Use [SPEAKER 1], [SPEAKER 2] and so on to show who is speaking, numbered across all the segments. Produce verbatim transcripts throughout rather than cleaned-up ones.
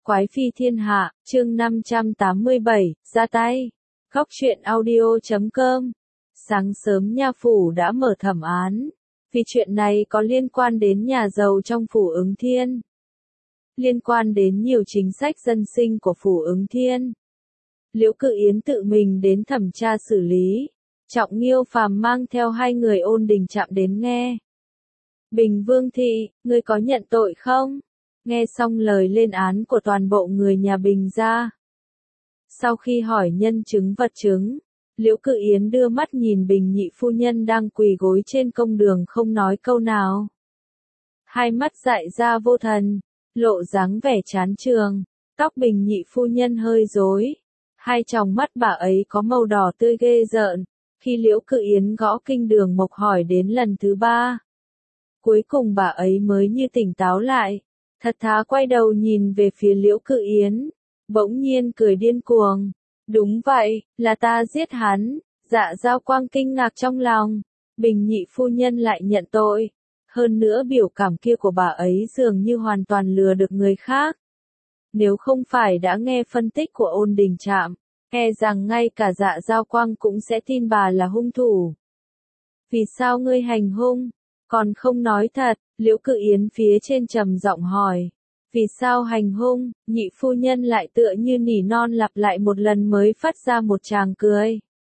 [SPEAKER 1] Quái phi thiên hạ, chương năm trăm tám mươi bảy, ra tay. Góc truyện audio chấm com. Sáng sớm nha phủ đã mở thẩm án. Vì chuyện này có liên quan đến nhà giàu trong phủ Ứng Thiên. Liên quan đến nhiều chính sách dân sinh của phủ Ứng Thiên. Liễu Cự Yến tự mình đến thẩm tra xử lý. Trọng Nghiêu Phàm mang theo hai người Ôn Đình Trạm đến nghe. Bình Vương thị, ngươi có nhận tội không? Nghe xong lời lên án của toàn bộ người nhà Bình gia. Sau khi hỏi nhân chứng vật chứng, Liễu Cự Yến đưa mắt nhìn Bình nhị phu nhân đang quỳ gối trên công đường không nói câu nào. Hai mắt dại ra vô thần, lộ dáng vẻ chán trường, tóc Bình nhị phu nhân hơi rối. Hai tròng mắt bà ấy có màu đỏ tươi ghê rợn, khi Liễu Cự Yến gõ kinh đường mộc hỏi đến lần thứ ba. Cuối cùng bà ấy mới như tỉnh táo lại. Thật thà quay đầu nhìn về phía Liễu Cự Yến, bỗng nhiên cười điên cuồng. Đúng vậy, là ta giết hắn. Dạ Dao Quang kinh ngạc trong lòng. Bình nhị phu nhân lại nhận tội. Hơn nữa biểu cảm kia của bà ấy dường như hoàn toàn lừa được người khác. Nếu không phải đã nghe phân tích của Ôn Đình Trạm, e rằng ngay cả Dạ Dao Quang cũng sẽ tin bà là hung thủ. Vì sao ngươi hành hung? Còn không nói thật, Liễu Cự Yến phía trên trầm giọng hỏi. Vì sao hành hung? Nhị phu nhân lại tựa như nỉ non lặp lại một lần mới phát ra một tràng cười.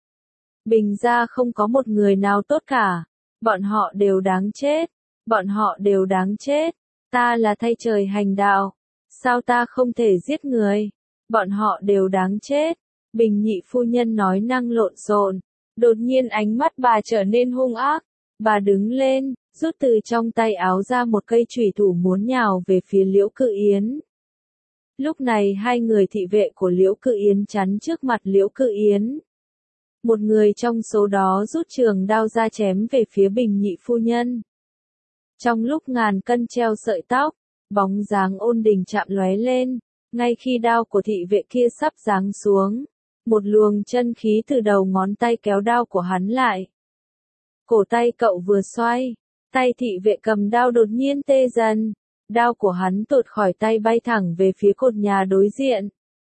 [SPEAKER 1] Bình gia không có một người nào tốt cả. Bọn họ đều đáng chết. Bọn họ đều đáng chết. Ta là thay trời hành đạo. Sao ta không thể giết người? Bọn họ đều đáng chết. Bình nhị phu nhân nói năng lộn xộn. Đột nhiên ánh mắt bà trở nên hung ác. Bà đứng lên, rút từ trong tay áo ra một cây chùy thủ muốn nhào về phía Liễu Cự Yến. Lúc này hai người thị vệ của Liễu Cự Yến chắn trước mặt Liễu Cự Yến. Một người trong số đó rút trường đao ra chém về phía Bình nhị phu nhân. Trong lúc ngàn cân treo sợi tóc, bóng dáng Ôn Đình Trạm lóe lên, ngay khi đao của thị vệ kia sắp giáng xuống, một luồng chân khí từ đầu ngón tay kéo đao của hắn lại. Cổ tay cậu vừa xoay, tay thị vệ cầm đao đột nhiên tê dần, đao của hắn tuột khỏi tay bay thẳng về phía cột nhà đối diện.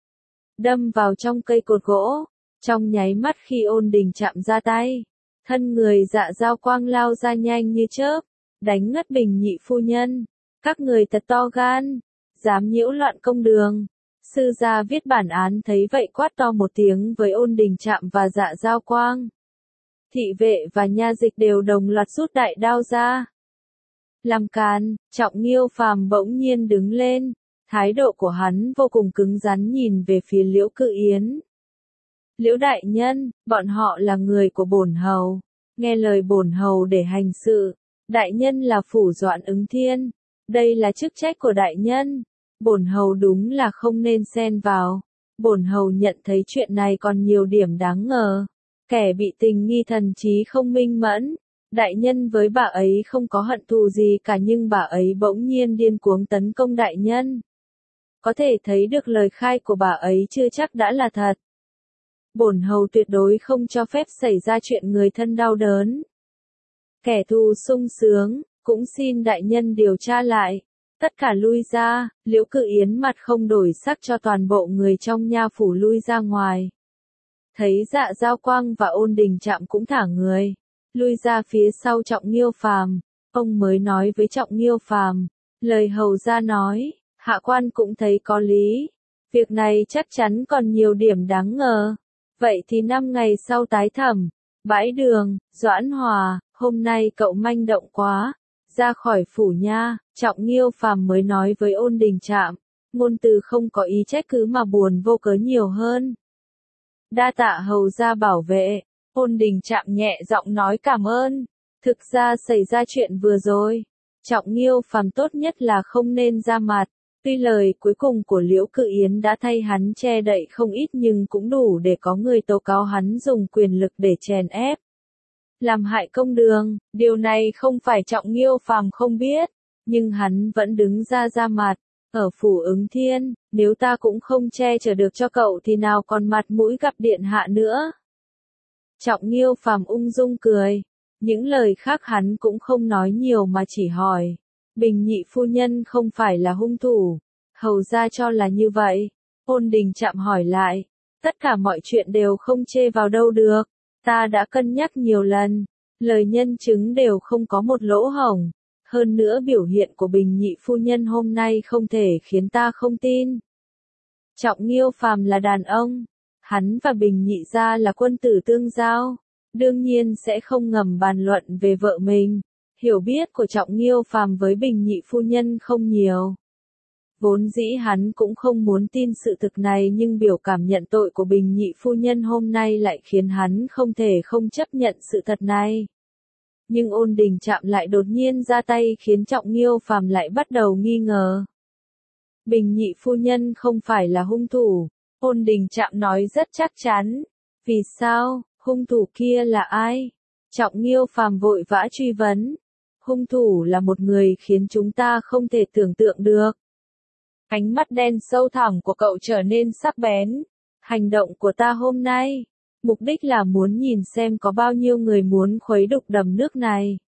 [SPEAKER 1] Đâm vào trong cây cột gỗ, trong nháy mắt khi Ôn Đình Trạm ra tay, thân người Dạ Dao Quang lao ra nhanh như chớp, đánh ngất Bình nhị phu nhân. Các người thật to gan, dám nhiễu loạn công đường. Sư gia viết bản án thấy vậy quát to một tiếng với Ôn Đình Trạm và Dạ Dao Quang. Thị vệ và nha dịch đều đồng loạt rút đại đao ra. Làm càn, Trọng Nghiêu Phàm bỗng nhiên đứng lên, thái độ của hắn vô cùng cứng rắn nhìn về phía Liễu Cự Yến. Liễu đại nhân, bọn họ là người của bổn hầu, nghe lời bổn hầu để hành sự. Đại nhân là phủ doãn Ứng Thiên, đây là chức trách của đại nhân. Bổn hầu đúng là không nên xen vào. Bổn hầu nhận thấy chuyện này còn nhiều điểm đáng ngờ. Kẻ bị tình nghi thần trí không minh mẫn, đại nhân với bà ấy không có hận thù gì cả nhưng bà ấy bỗng nhiên điên cuồng tấn công đại nhân. Có thể thấy được lời khai của bà ấy chưa chắc đã là thật. Bổn hầu tuyệt đối không cho phép xảy ra chuyện người thân đau đớn. Kẻ thù sung sướng, cũng xin đại nhân điều tra lại. Tất cả lui ra, Liễu Cự Yến mặt không đổi sắc cho toàn bộ người trong nha phủ lui ra ngoài. Thấy Dạ Dao Quang và Ôn Đình Trạm cũng thả người, lui ra phía sau Trọng Nghiêu Phàm, ông mới nói với Trọng Nghiêu Phàm, lời hầu gia nói, hạ quan cũng thấy có lý, việc này chắc chắn còn nhiều điểm đáng ngờ, vậy thì năm ngày sau tái thẩm. Bãi Đường, Doãn Hòa, hôm nay cậu manh động quá, ra khỏi phủ nha. Trọng Nghiêu Phàm mới nói với Ôn Đình Trạm, ngôn từ không có ý trách cứ mà buồn vô cớ nhiều hơn. Đa tạ hầu gia bảo vệ. Ôn Đình Trạm nhẹ giọng nói cảm ơn. Thực ra xảy ra chuyện vừa rồi, Trọng Nghiêu Phàm tốt nhất là không nên ra mặt. Tuy lời cuối cùng của Liễu Cự Yến đã thay hắn che đậy không ít nhưng cũng đủ để có người tố cáo hắn dùng quyền lực để chèn ép, làm hại công đường. Điều này không phải Trọng Nghiêu Phàm không biết, nhưng hắn vẫn đứng ra ra mặt. Ở phủ Ứng Thiên, nếu ta cũng không che chở được cho cậu thì nào còn mặt mũi gặp điện hạ nữa. Trọng Nghiêu Phàm ung dung cười. Những lời khác hắn cũng không nói nhiều mà chỉ hỏi. Bình nhị phu nhân không phải là hung thủ. Hầu gia cho là như vậy. Ôn Đình Trạm hỏi lại. Tất cả mọi chuyện đều không chê vào đâu được. Ta đã cân nhắc nhiều lần. Lời nhân chứng đều không có một lỗ hổng. Hơn nữa biểu hiện của Bình nhị phu nhân hôm nay không thể khiến ta không tin. Trọng Nghiêu Phàm là đàn ông. Hắn và Bình nhị gia là quân tử tương giao. Đương nhiên sẽ không ngầm bàn luận về vợ mình. Hiểu biết của Trọng Nghiêu Phàm với Bình nhị phu nhân không nhiều. Vốn dĩ hắn cũng không muốn tin sự thực này, nhưng biểu cảm nhận tội của Bình nhị phu nhân hôm nay lại khiến hắn không thể không chấp nhận sự thật này. Nhưng Ôn Đình Trạm lại đột nhiên ra tay khiến Trọng Nghiêu Phàm lại bắt đầu nghi ngờ. Bình nhị phu nhân không phải là hung thủ. Ôn Đình Trạm nói rất chắc chắn. Vì sao? Hung thủ kia là ai? Trọng Nghiêu Phàm vội vã truy vấn. Hung thủ là một người khiến chúng ta không thể tưởng tượng được. Ánh mắt đen sâu thẳm của cậu trở nên sắc bén. Hành động của ta hôm nay, mục đích là muốn nhìn xem có bao nhiêu người muốn khuấy đục đầm nước này.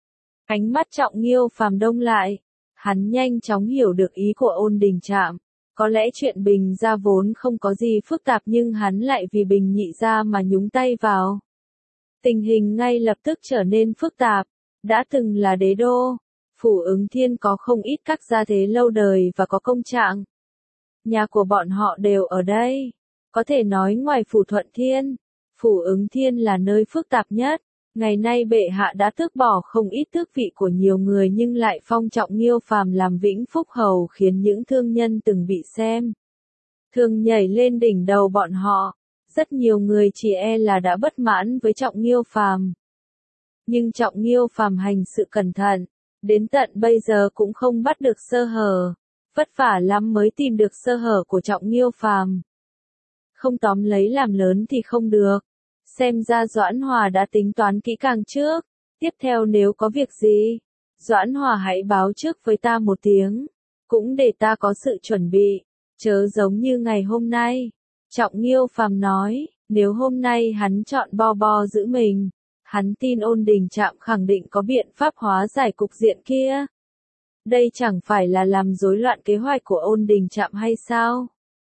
[SPEAKER 1] Ánh mắt Trọng Nghiêu Phàm đông lại. Hắn nhanh chóng hiểu được ý của Ôn Đình Trạm. Có lẽ chuyện Bình gia vốn không có gì phức tạp, nhưng hắn lại vì Bình nhị gia mà nhúng tay vào. Tình hình ngay lập tức trở nên phức tạp. Đã từng là đế đô, Phủ Ứng Thiên có không ít các gia thế lâu đời và có công trạng. Nhà của bọn họ đều ở đây. Có thể nói ngoài Phủ Thuận Thiên, Phủ Ứng Thiên là nơi phức tạp nhất. Ngày nay bệ hạ đã tước bỏ không ít tước vị của nhiều người, nhưng lại phong Trọng Nghiêu Phàm làm Vĩnh Phúc Hầu, khiến những thương nhân từng bị xem thường nhảy lên đỉnh đầu bọn họ. Rất nhiều người chỉ e là đã bất mãn với Trọng Nghiêu Phàm. Nhưng Trọng Nghiêu Phàm hành sự cẩn thận, đến tận bây giờ cũng không bắt được sơ hở. Vất vả lắm mới tìm được sơ hở của Trọng Nghiêu Phàm. Không tóm lấy làm lớn thì không được. Xem ra Doãn Hòa đã tính toán kỹ càng trước. Tiếp theo nếu có việc gì, Doãn Hòa hãy báo trước với ta một tiếng. Cũng để ta có sự chuẩn bị. Chớ giống như ngày hôm nay. Trọng Nghiêu Phàm nói, nếu hôm nay hắn chọn bo bo giữ mình, hắn tin Ôn Đình Trạm khẳng định có biện pháp hóa giải cục diện kia. Đây chẳng phải là làm rối loạn kế hoạch của Ôn Đình Trạm hay sao?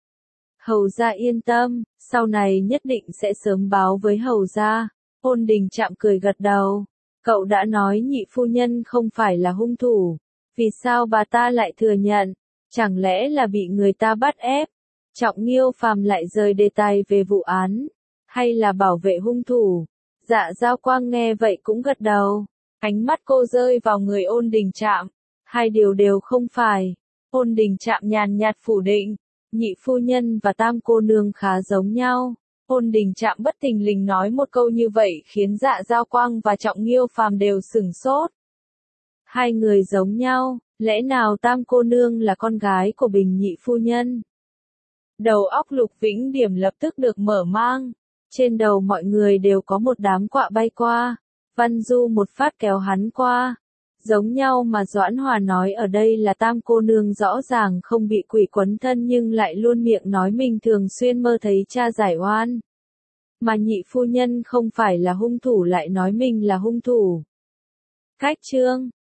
[SPEAKER 1] Hầu gia yên tâm, sau này nhất định sẽ sớm báo với hầu gia. Ôn Đình Trạm cười gật đầu. Cậu đã nói nhị phu nhân không phải là hung thủ. Vì sao bà ta lại thừa nhận? Chẳng lẽ là bị người ta bắt ép? Trọng Nghiêu Phàm lại rời đề tài về vụ án. Hay là bảo vệ hung thủ? Dạ Giao Quang nghe vậy cũng gật đầu. Ánh mắt cô rơi vào người Ôn Đình Trạm. Hai điều đều không phải. Ôn Đình Trạm nhàn nhạt phủ định. Nhị phu nhân và tam cô nương khá giống nhau. Ôn Đình Trạm bất thình lình nói một câu như vậy khiến Dạ Giao Quang và Trọng Nghiêu Phàm đều sửng sốt. Hai người giống nhau, lẽ nào tam cô nương là con gái của Bình nhị phu nhân? Đầu óc Lục Vĩnh Điểm lập tức được mở mang. Trên đầu mọi người đều có một đám quạ bay qua. Văn Du một phát kéo hắn qua. Giống nhau mà Doãn Hòa nói ở đây là tam cô nương rõ ràng không bị quỷ quấn thân, nhưng lại luôn miệng nói mình thường xuyên mơ thấy cha giải oan. Mà nhị phu nhân không phải là hung thủ lại nói mình là hung thủ. Cách chương